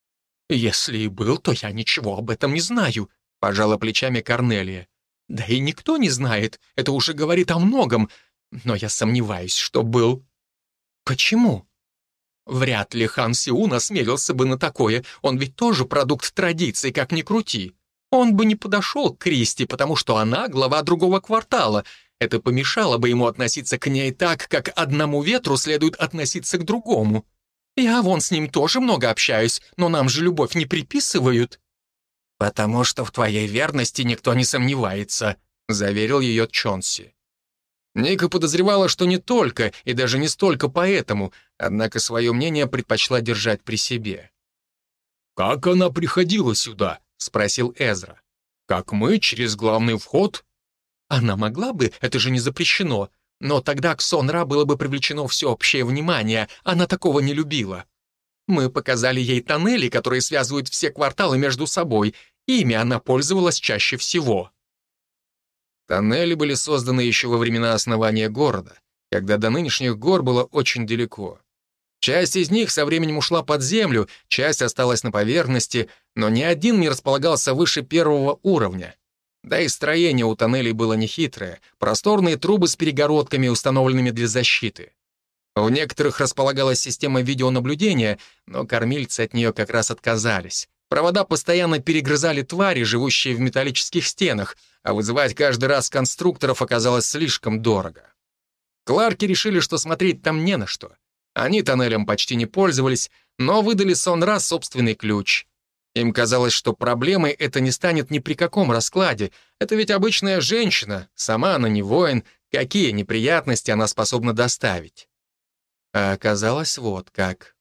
«Если и был, то я ничего об этом не знаю», — пожала плечами Корнелия. «Да и никто не знает, это уже говорит о многом, но я сомневаюсь, что был». «Почему?» «Вряд ли хан Сиун осмелился бы на такое, он ведь тоже продукт традиций, как ни крути. Он бы не подошел к Кристи, потому что она глава другого квартала. Это помешало бы ему относиться к ней так, как одному ветру следует относиться к другому. Я вон с ним тоже много общаюсь, но нам же любовь не приписывают». «Потому что в твоей верности никто не сомневается», — заверил ее Чонси. Ника подозревала, что не только и даже не столько поэтому, однако свое мнение предпочла держать при себе. «Как она приходила сюда?» — спросил Эзра. «Как мы, через главный вход?» «Она могла бы, это же не запрещено, но тогда к Сон-Ра было бы привлечено всеобщее внимание, она такого не любила. Мы показали ей тоннели, которые связывают все кварталы между собой, ими она пользовалась чаще всего». Тоннели были созданы еще во времена основания города, когда до нынешних гор было очень далеко. Часть из них со временем ушла под землю, часть осталась на поверхности, но ни один не располагался выше первого уровня. Да и строение у тоннелей было нехитрое, просторные трубы с перегородками, установленными для защиты. В некоторых располагалась система видеонаблюдения, но кормильцы от нее как раз отказались. Провода постоянно перегрызали твари, живущие в металлических стенах, а вызывать каждый раз конструкторов оказалось слишком дорого. Кларки решили, что смотреть там не на что. Они тоннелем почти не пользовались, но выдали Сон-Ра собственный ключ. Им казалось, что проблемой это не станет ни при каком раскладе. Это ведь обычная женщина, сама она не воин, какие неприятности она способна доставить. А оказалось вот как.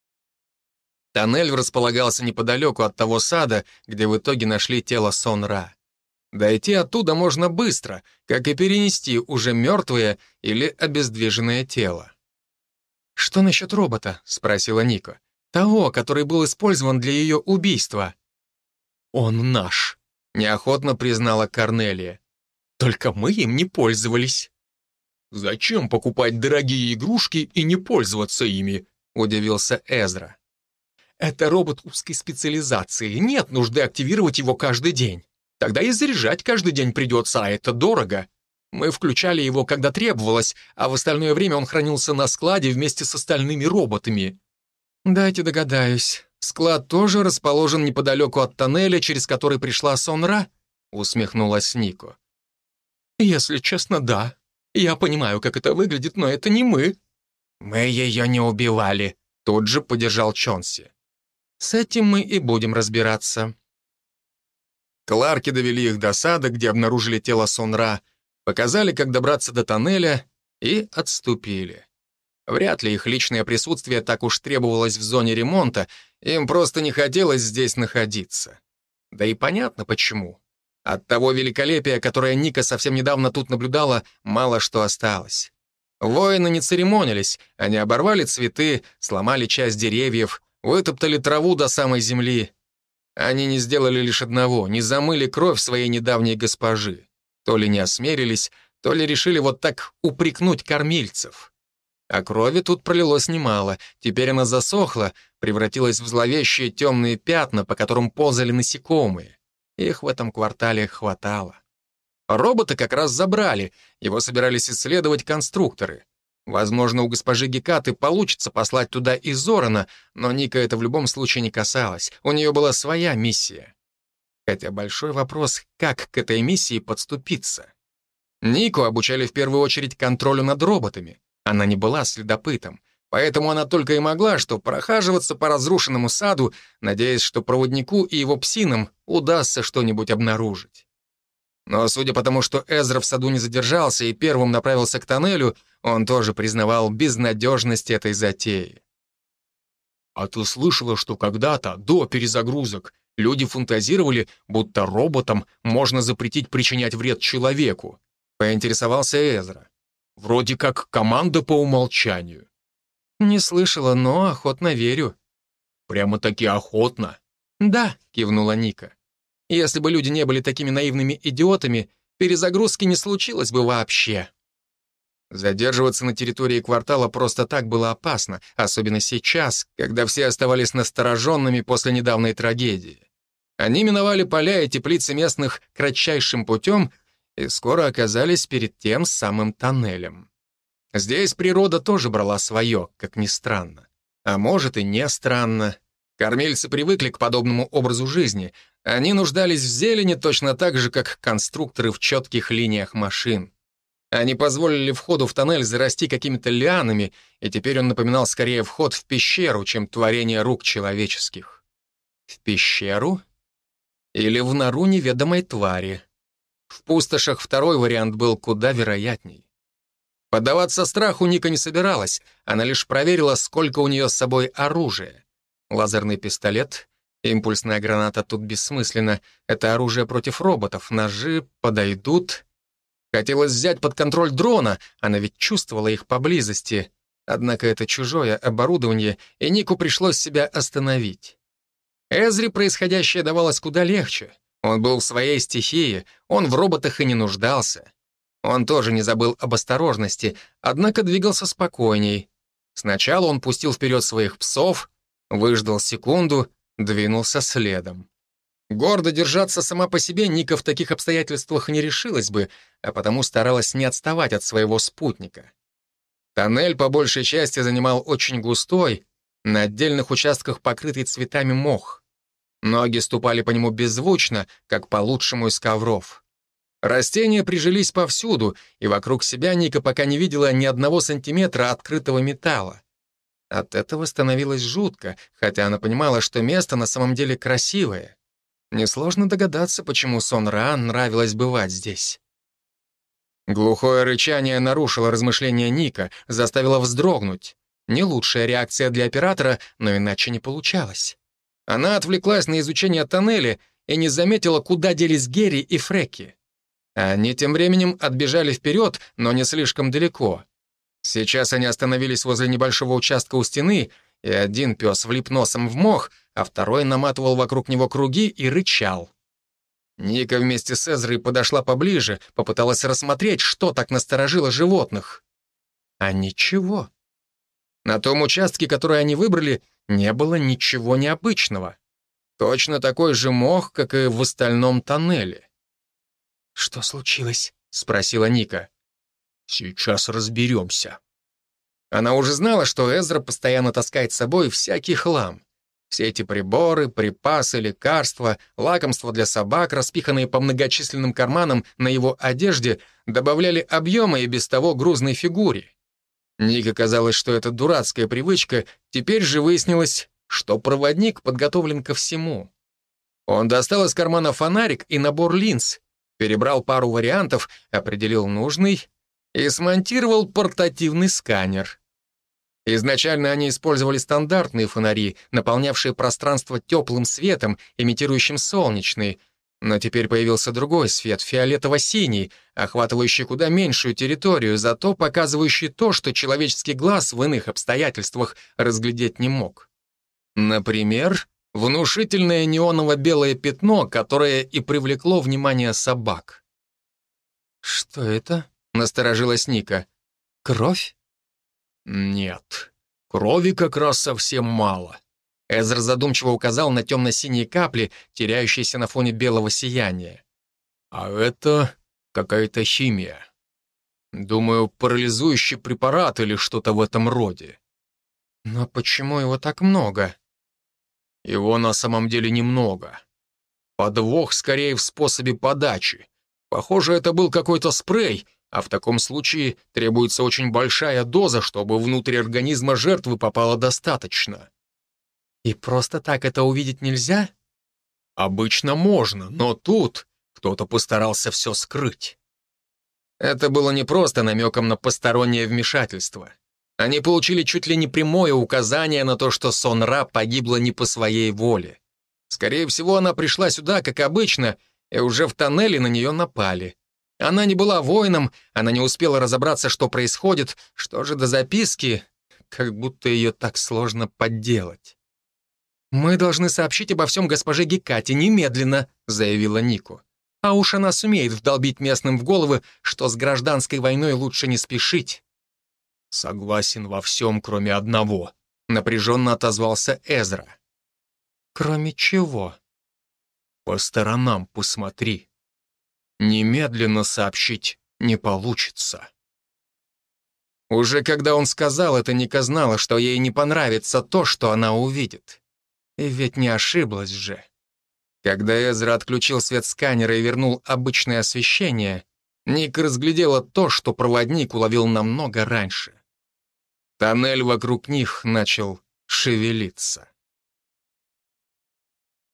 Тоннель располагался неподалеку от того сада, где в итоге нашли тело Сон-Ра. Дойти оттуда можно быстро, как и перенести уже мертвое или обездвиженное тело. «Что насчет робота?» — спросила Ника. «Того, который был использован для ее убийства». «Он наш», — неохотно признала Корнелия. «Только мы им не пользовались». «Зачем покупать дорогие игрушки и не пользоваться ими?» — удивился Эзра. «Это робот узкой специализации, нет нужды активировать его каждый день. Тогда и заряжать каждый день придется, а это дорого. Мы включали его, когда требовалось, а в остальное время он хранился на складе вместе с остальными роботами». «Дайте догадаюсь, склад тоже расположен неподалеку от тоннеля, через который пришла Сон-Ра?» — усмехнулась Нико. «Если честно, да. Я понимаю, как это выглядит, но это не мы». «Мы ее не убивали», — тут же поддержал Чонси. «С этим мы и будем разбираться». Кларки довели их до сада, где обнаружили тело Сон-Ра, показали, как добраться до тоннеля, и отступили. Вряд ли их личное присутствие так уж требовалось в зоне ремонта, им просто не хотелось здесь находиться. Да и понятно почему. От того великолепия, которое Ника совсем недавно тут наблюдала, мало что осталось. Воины не церемонились, они оборвали цветы, сломали часть деревьев, вытоптали траву до самой земли. Они не сделали лишь одного, не замыли кровь своей недавней госпожи. То ли не осмелились, то ли решили вот так упрекнуть кормильцев. А крови тут пролилось немало, теперь она засохла, превратилась в зловещие темные пятна, по которым ползали насекомые. Их в этом квартале хватало. Робота как раз забрали, его собирались исследовать конструкторы. Возможно, у госпожи Гекаты получится послать туда и Зорана, но Ника это в любом случае не касалось, у нее была своя миссия. Хотя большой вопрос, как к этой миссии подступиться. Нику обучали в первую очередь контролю над роботами. Она не была следопытом, поэтому она только и могла что прохаживаться по разрушенному саду, надеясь, что проводнику и его псинам удастся что-нибудь обнаружить. Но судя по тому, что Эзра в саду не задержался и первым направился к тоннелю, он тоже признавал безнадежность этой затеи. «А ты слышала, что когда-то, до перезагрузок, люди фантазировали, будто роботам можно запретить причинять вред человеку?» — поинтересовался Эзра. «Вроде как команда по умолчанию». «Не слышала, но охотно верю». «Прямо-таки охотно?» «Да», — кивнула Ника. «Если бы люди не были такими наивными идиотами, перезагрузки не случилось бы вообще». Задерживаться на территории квартала просто так было опасно, особенно сейчас, когда все оставались настороженными после недавней трагедии. Они миновали поля и теплицы местных кратчайшим путем и скоро оказались перед тем самым тоннелем. Здесь природа тоже брала свое, как ни странно. А может и не странно. Кормильцы привыкли к подобному образу жизни. Они нуждались в зелени точно так же, как конструкторы в четких линиях машин. Они позволили входу в тоннель зарасти какими-то лианами, и теперь он напоминал скорее вход в пещеру, чем творение рук человеческих. В пещеру? Или в нору неведомой твари? В пустошах второй вариант был куда вероятней. Поддаваться страху Ника не собиралась, она лишь проверила, сколько у нее с собой оружия. Лазерный пистолет, импульсная граната тут бессмысленно, это оружие против роботов, ножи подойдут. Хотелось взять под контроль дрона, она ведь чувствовала их поблизости. Однако это чужое оборудование, и Нику пришлось себя остановить. Эзре происходящее давалось куда легче. Он был в своей стихии, он в роботах и не нуждался. Он тоже не забыл об осторожности, однако двигался спокойней. Сначала он пустил вперед своих псов, выждал секунду, двинулся следом. Гордо держаться сама по себе Ника в таких обстоятельствах не решилась бы, а потому старалась не отставать от своего спутника. Тоннель по большей части занимал очень густой, на отдельных участках покрытый цветами мох. Ноги ступали по нему беззвучно, как по лучшему из ковров. Растения прижились повсюду, и вокруг себя Ника пока не видела ни одного сантиметра открытого металла. От этого становилось жутко, хотя она понимала, что место на самом деле красивое. Несложно догадаться, почему Сон Ra нравилось бывать здесь. Глухое рычание нарушило размышления Ника, заставило вздрогнуть. Не лучшая реакция для оператора, но иначе не получалось. Она отвлеклась на изучение тоннеля и не заметила, куда делись Герри и Фрекки. Они тем временем отбежали вперед, но не слишком далеко. Сейчас они остановились возле небольшого участка у стены, и один пес влип носом в мох, а второй наматывал вокруг него круги и рычал. Ника вместе с Эзрой подошла поближе, попыталась рассмотреть, что так насторожило животных. А ничего. На том участке, который они выбрали, не было ничего необычного. Точно такой же мох, как и в остальном тоннеле. «Что случилось?» — спросила Ника. «Сейчас разберемся». Она уже знала, что Эзра постоянно таскает с собой всякий хлам. Все эти приборы, припасы, лекарства, лакомства для собак, распиханные по многочисленным карманам на его одежде, добавляли объема и без того грузной фигуре. Нике казалось, что это дурацкая привычка, теперь же выяснилось, что проводник подготовлен ко всему. Он достал из кармана фонарик и набор линз, перебрал пару вариантов, определил нужный и смонтировал портативный сканер. Изначально они использовали стандартные фонари, наполнявшие пространство теплым светом, имитирующим солнечный, но теперь появился другой свет, фиолетово-синий, охватывающий куда меньшую территорию, зато показывающий то, что человеческий глаз в иных обстоятельствах разглядеть не мог. Например, внушительное неоново-белое пятно, которое и привлекло внимание собак. «Что это?» — насторожилась Ника. «Кровь?» «Нет, крови как раз совсем мало». Эзра задумчиво указал на темно-синие капли, теряющиеся на фоне белого сияния. «А это какая-то химия. Думаю, парализующий препарат или что-то в этом роде». «Но почему его так много?» «Его на самом деле немного. Подвох скорее в способе подачи. Похоже, это был какой-то спрей, а в таком случае требуется очень большая доза, чтобы внутрь организма жертвы попало достаточно». «И просто так это увидеть нельзя?» «Обычно можно, но тут кто-то постарался все скрыть». Это было не просто намеком на постороннее вмешательство. Они получили чуть ли не прямое указание на то, что Сон Ra погибла не по своей воле. Скорее всего, она пришла сюда, как обычно, и уже в тоннеле на нее напали. Она не была воином, она не успела разобраться, что происходит, что же до записки, как будто ее так сложно подделать. «Мы должны сообщить обо всем госпоже Гекате немедленно», — заявила Нику. А уж она сумеет вдолбить местным в головы, что с гражданской войной лучше не спешить. Согласен во всем, кроме одного. Напряженно отозвался Эзра. Кроме чего? По сторонам посмотри. Немедленно сообщить не получится. Уже когда он сказал это, Ника знала, что ей не понравится то, что она увидит. И ведь не ошиблась же. Когда Эзра отключил свет сканера и вернул обычное освещение, Ника разглядела то, что проводник уловил намного раньше. Тоннель вокруг них начал шевелиться.